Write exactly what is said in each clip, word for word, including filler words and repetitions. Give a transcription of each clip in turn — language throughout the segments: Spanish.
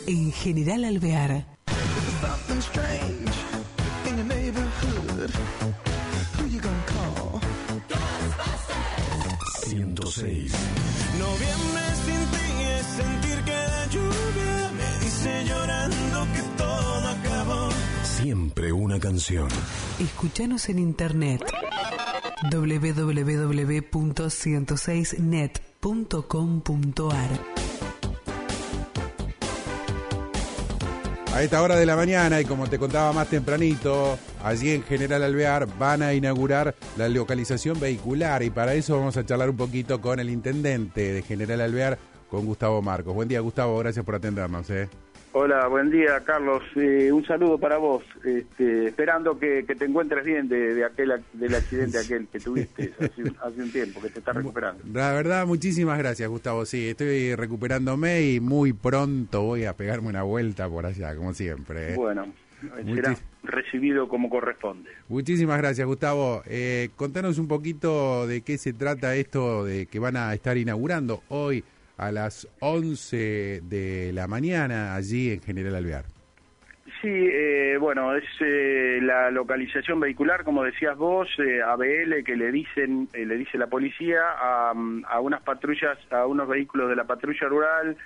en General Alvear. ciento seis. Noviembre sin ti es sentir que la lluvia me dice llorando que todo acabó. Siempre una canción. Escúchanos en internet doble u doble u doble u punto ciento seis net punto com punto a r. A esta hora de la mañana, y como te contaba más tempranito, allí en General Alvear van a inaugurar la localización vehicular, y para eso vamos a charlar un poquito con el intendente de General Alvear, con Gustavo Marcos. Buen día, Gustavo, gracias por atendernos. ¿eh? Hola, buen día, Carlos. Eh, un saludo para vos, este, esperando que, que te encuentres bien de, de aquel del accidente aquel que tuviste hace, un- hace un tiempo, que te estás recuperando. La verdad, muchísimas gracias, Gustavo. Sí, estoy recuperándome y muy pronto voy a pegarme una vuelta por allá, como siempre. ¿eh? Bueno, será Muchis- recibido como corresponde. Muchísimas gracias, Gustavo. Eh, contanos un poquito de qué se trata esto de que van a estar inaugurando hoy a las once de la mañana allí en General Alvear. Sí, eh, bueno, es eh, la localización vehicular, como decías vos, eh, A B L, que le dicen, eh, le dice la policía a, a unas patrullas, a unos vehículos de la patrulla rural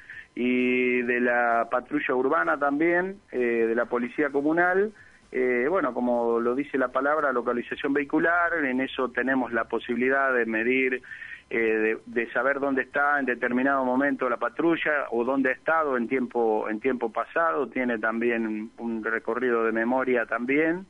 y de la patrulla urbana también, eh, de la policía comunal. Eh, bueno, como lo dice la palabra, localización vehicular, en eso tenemos la posibilidad de medir, eh, de, de saber dónde está en determinado momento la patrulla o dónde ha estado en tiempo en tiempo pasado. Tiene también un recorrido de memoria también.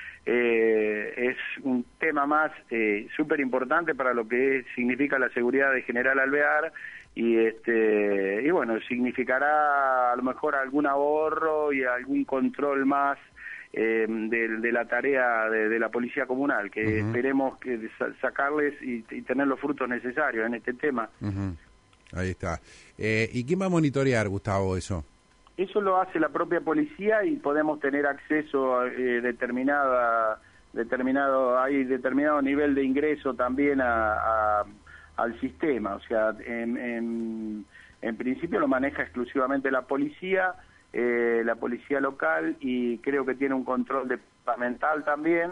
Eh, es un tema más eh, súper importante para lo que es- significa la seguridad de General Alvear, y este y bueno, significará a lo mejor algún ahorro y algún control más eh, de, de la tarea de, de la policía comunal, que Ujú. esperemos que sa- sacarles y, y tener los frutos necesarios en este tema. Ujú. Ahí está. Eh, ¿Y quién va a monitorear, Gustavo, eso? Eso lo hace la propia policía y podemos tener acceso a eh, determinada, determinado, hay determinado nivel de ingreso también a, a- al sistema. O sea, en, en, en principio lo maneja exclusivamente la policía, eh, la policía local, y creo que tiene un control departamental también.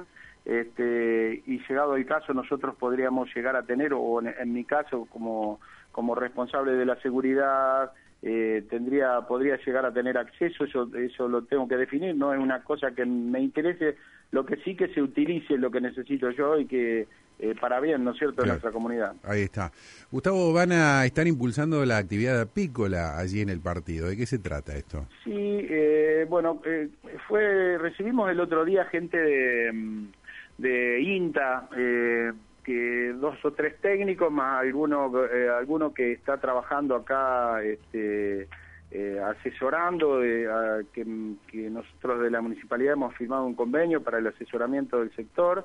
Este, y llegado el caso nosotros podríamos llegar a tener, o en, en mi caso como, como responsable de la seguridad, eh, tendría podría llegar a tener acceso. Eso eso lo tengo que definir, no es una cosa que me interese, lo que sí que se utilice lo que necesito yo y que eh, para bien, ¿no es cierto?, de Claro. nuestra comunidad. Ahí está. Gustavo, van a estar impulsando la actividad apícola allí en el partido. ¿De qué se trata esto? Sí, eh, bueno, eh, fue recibimos el otro día gente de, mm, de INTA, eh, que dos o tres técnicos más alguno eh, alguno que está trabajando acá, este, eh, asesorando, eh, a- que, que nosotros de la municipalidad hemos firmado un convenio para el asesoramiento del sector.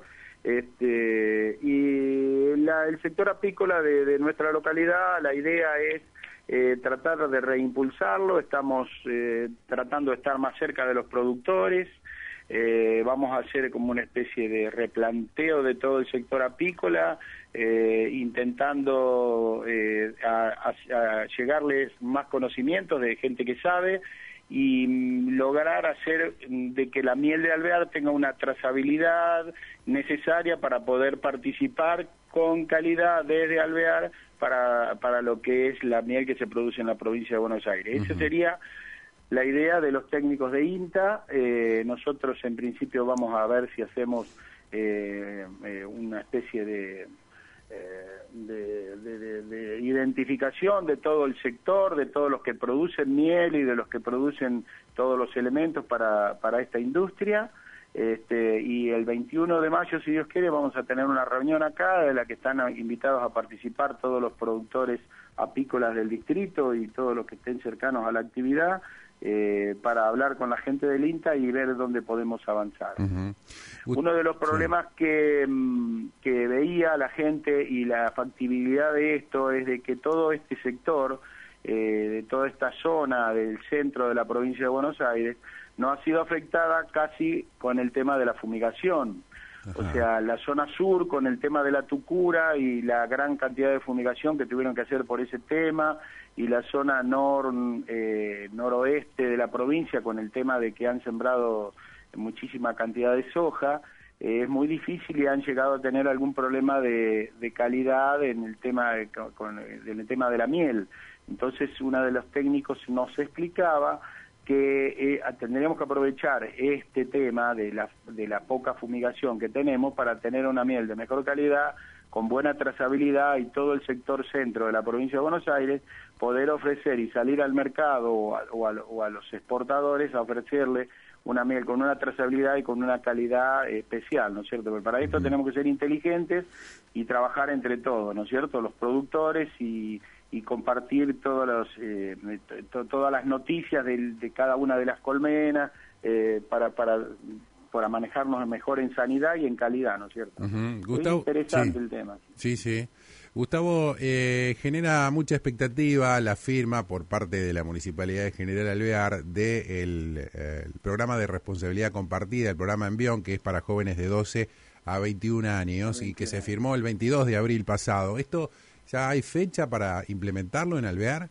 Este, y la- el sector apícola de, de nuestra localidad, la idea es eh, tratar de reimpulsarlo. Estamos eh, tratando de estar más cerca de los productores. Eh, vamos a hacer como una especie de replanteo de todo el sector apícola, eh, intentando eh, a, a- a llegarles más conocimientos de gente que sabe, y mm, lograr hacer mm, de que la miel de Alvear tenga una trazabilidad necesaria para poder participar con calidad desde Alvear para, para lo que es la miel que se produce en la provincia de Buenos Aires. Esa sería la idea de los técnicos de INTA. Eh, nosotros en principio vamos a ver si hacemos eh, eh, una especie de, eh, de, de- de- de identificación de todo el sector, de todos los que producen miel y de los que producen todos los elementos para, para esta industria. Este, y el veintiuno de mayo, si Dios quiere, vamos a tener una reunión acá de la que están invitados a participar todos los productores apícolas del distrito y todos los que estén cercanos a la actividad, eh, para hablar con la gente del INTA y ver dónde podemos avanzar. Ujú. Uno de los problemas que, mm, que veía la gente y la factibilidad de esto es de que todo este sector, eh, de toda esta zona del centro de la provincia de Buenos Aires, no ha sido afectada casi con el tema de la fumigación. O sea, la zona sur con el tema de la tucura y la gran cantidad de fumigación que tuvieron que hacer por ese tema, y la zona nor, eh, noroeste de la provincia con el tema de que han sembrado muchísima cantidad de soja. Eh, es muy difícil y han llegado a tener algún problema de, de calidad en el tema de, con, en el tema de la miel. Entonces, uno de los técnicos nos explicaba que eh, tendríamos que aprovechar este tema de la, de la poca fumigación que tenemos para tener una miel de mejor calidad, con buena trazabilidad, y todo el sector centro de la provincia de Buenos Aires poder ofrecer y salir al mercado o a, o a, o a los exportadores a ofrecerle una miel con una trazabilidad y con una calidad especial, ¿no es cierto? Pero para esto tenemos que ser inteligentes y trabajar entre todos, ¿no es cierto? Los productores y y compartir todos los, eh, to, todas las noticias de, de cada una de las colmenas eh, para, para, para manejarnos mejor en sanidad y en calidad, ¿no es cierto? Uh-huh. Gustavo, es interesante sí, el tema. Sí, sí. Gustavo, eh, genera mucha expectativa la firma por parte de la Municipalidad de General Alvear de el, eh, el programa de responsabilidad compartida, el programa Envión, que es para jóvenes de doce a veintiún años y que se firmó el veintidós de abril pasado. Esto... ¿Ya hay fecha para implementarlo en Alvear?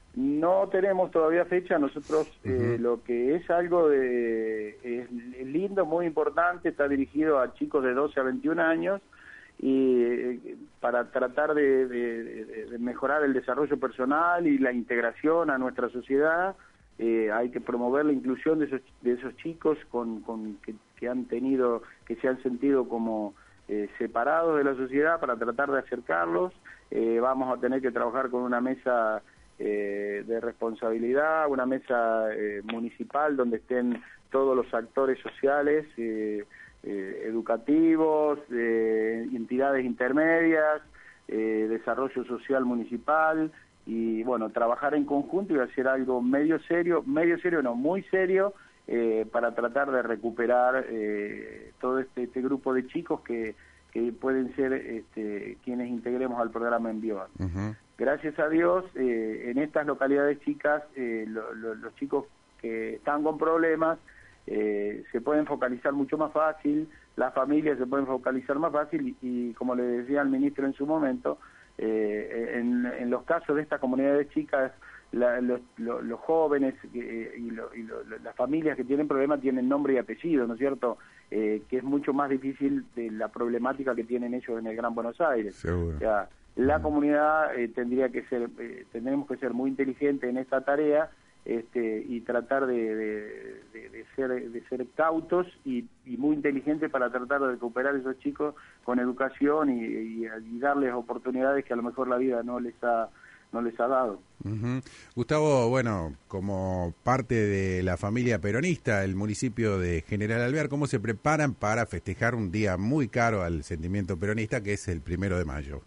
No tenemos todavía fecha. Nosotros uh-huh. eh, lo que es algo de es lindo, muy importante, está dirigido a chicos de doce a veintiún años y eh, para tratar de, de, de mejorar el desarrollo personal y la integración a nuestra sociedad. Eh, hay que promover la inclusión de esos, de esos chicos con, con que, que han tenido, que se han sentido como eh, separados de la sociedad, para tratar de acercarlos. Eh, vamos a tener que trabajar con una mesa eh, de responsabilidad, una mesa eh, municipal donde estén todos los actores sociales, eh, eh, educativos, eh, entidades intermedias, eh, desarrollo social municipal, y bueno, trabajar en conjunto y hacer algo medio serio, medio serio no, muy serio, eh, para tratar de recuperar eh, todo este, este grupo de chicos que que pueden ser este, quienes integremos al programa Envión. Uh-huh. Gracias a Dios, eh, en estas localidades chicas, eh, lo, lo, los chicos que están con problemas eh, se pueden focalizar mucho más fácil, las familias se pueden focalizar más fácil, y, y como le decía al ministro en su momento, eh, en, en los casos de estas comunidades chicas, la, los, los, los jóvenes eh, y, lo, y lo, las familias que tienen problemas tienen nombre y apellido, ¿no es cierto?, eh, que es mucho más difícil de la problemática que tienen ellos en el Gran Buenos Aires. Seguro. O sea, la comunidad eh, tendría que ser, eh, tendremos que ser muy inteligentes en esta tarea, este, y tratar de, de, de, de ser de ser cautos y, y muy inteligentes para tratar de recuperar a esos chicos con educación y, y, y darles oportunidades que a lo mejor la vida no les ha no les ha dado. Uh-huh. Gustavo, bueno, como parte de la familia peronista, el municipio de General Alvear, ¿cómo se preparan para festejar un día muy caro al sentimiento peronista, que es el primero de mayo?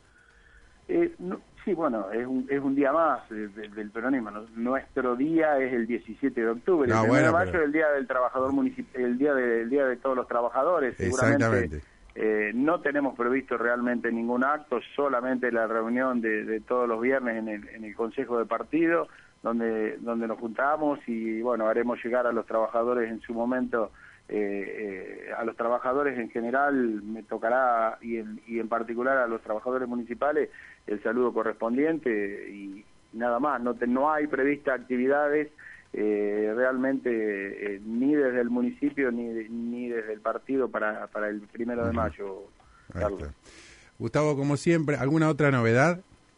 Eh, no, sí, bueno, es un, es un día más eh, de, del peronismo. Nuestro día es el diecisiete de octubre, no, el primero bueno, de mayo pero... es el día del trabajador municipal, el día de, el día de todos los trabajadores. Exactamente. Eh, no tenemos previsto realmente ningún acto, solamente la reunión de, de todos los viernes en el, en el Consejo de Partido, donde donde nos juntamos y bueno, haremos llegar a los trabajadores en su momento, eh, eh, a los trabajadores en general me tocará, y en, y en particular a los trabajadores municipales, el saludo correspondiente y nada más. No, te, no hay previstas actividades Eh, realmente eh, ni desde el municipio ni ni desde el partido para para el primero de mayo, Carlos. Gustavo, como siempre, ¿alguna otra novedad?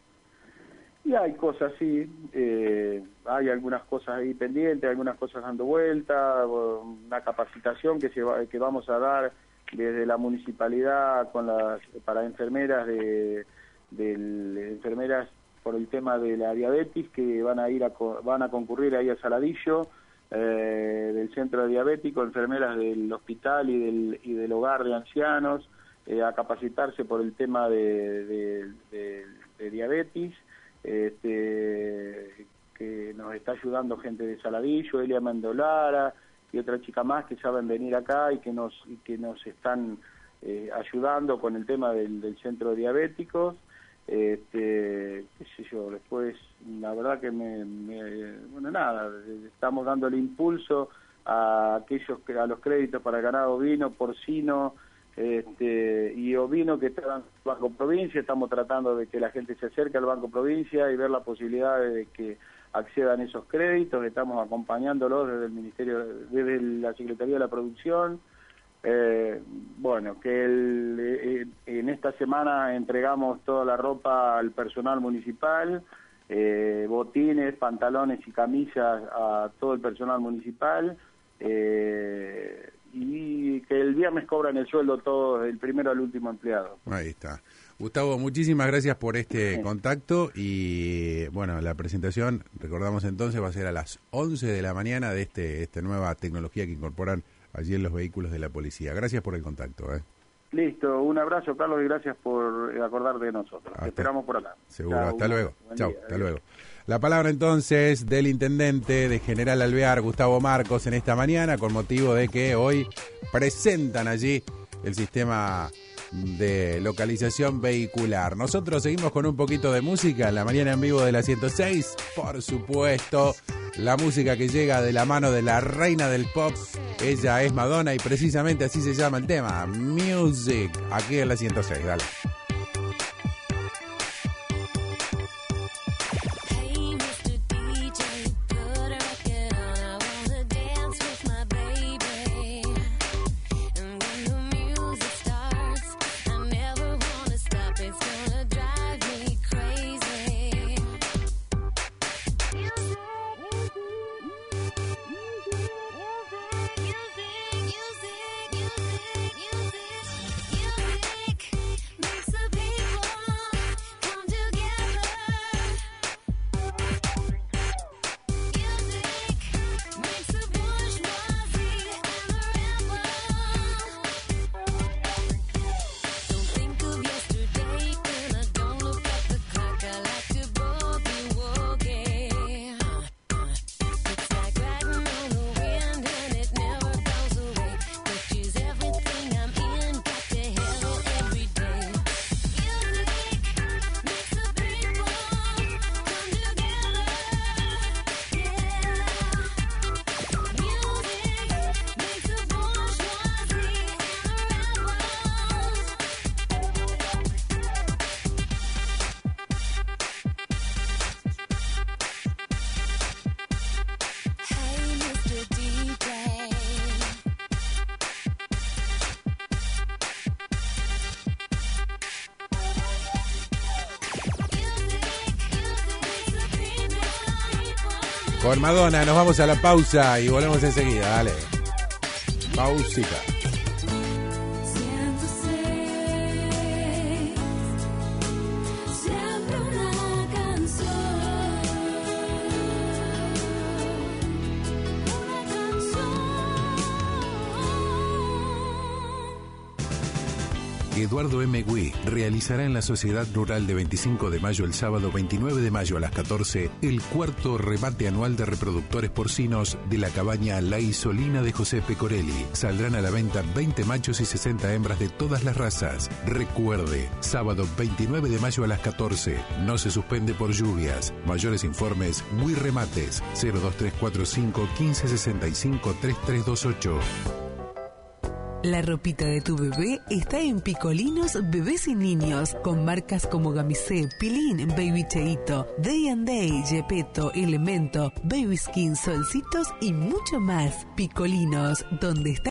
Y hay cosas, sí, eh, hay algunas cosas ahí pendientes, algunas cosas dando vuelta, una capacitación que se va, que vamos a dar desde la municipalidad con las para enfermeras de, de enfermeras por el tema de la diabetes, que van a ir a van a concurrir ahí a Saladillo, eh, del centro diabético, enfermeras del hospital y del y del hogar de ancianos, eh, a capacitarse por el tema de, de, de, de diabetes, este, que nos está ayudando gente de Saladillo, Elia Mendolara y otra chica más que saben venir acá y que nos y que nos están eh, ayudando con el tema del, del centro de diabéticos. Este, qué sé yo, después la verdad que me, me bueno nada, estamos dando el impulso a aquellos a los créditos para ganado ovino, porcino, este, y ovino que está en el Banco Provincia. Estamos tratando de que la gente se acerque al Banco Provincia y ver la posibilidad de que accedan esos créditos. Estamos acompañándolos desde el Ministerio, desde la Secretaría de la Producción. Eh, bueno, que el, eh, en esta semana entregamos toda la ropa al personal municipal, eh, botines, pantalones y camisas a todo el personal municipal, eh, y que el viernes cobran el sueldo todos, del primero al último empleado. Ahí está. Gustavo, muchísimas gracias por este sí. contacto y bueno, la presentación, recordamos entonces, va a ser a las once de la mañana de este esta nueva tecnología que incorporan allí en los vehículos de la policía. Gracias por el contacto. ¿eh? Listo, un abrazo, Carlos, y gracias por acordar de nosotros. Hasta, Te esperamos por acá. Seguro, Chau, hasta luego. Chau, día, hasta adiós. luego. La palabra entonces del intendente de General Alvear, Gustavo Marcos, en esta mañana, con motivo de que hoy presentan allí el sistema de localización vehicular. Nosotros seguimos con un poquito de música en la mañana en vivo de la ciento seis, por supuesto, la música que llega de la mano de la reina del pop. Ella es Madonna y precisamente así se llama el tema, Music, aquí en la ciento seis. Dale. Con Madonna nos vamos a la pausa y volvemos enseguida, dale. Pausita. Eduardo M. Gui realizará en la Sociedad Rural de veinticinco de mayo el sábado veintinueve de mayo a las catorce el cuarto remate anual de reproductores porcinos de la cabaña La Isolina de José Pecorelli. Saldrán a la venta veinte machos y sesenta hembras de todas las razas. Recuerde, sábado veintinueve de mayo a las catorce. No se suspende por lluvias. Mayores informes, Gui Remates, cero dos tres cuatro cinco, quince sesenta y cinco, treinta y tres veintiocho. La ropita de tu bebé está en Picolinos Bebés y Niños, con marcas como Gamisé, Pilín, Baby Cheito, Day and Day, Gepetto, Elemento, Baby Skin, Solcitos y mucho más. Picolinos, donde está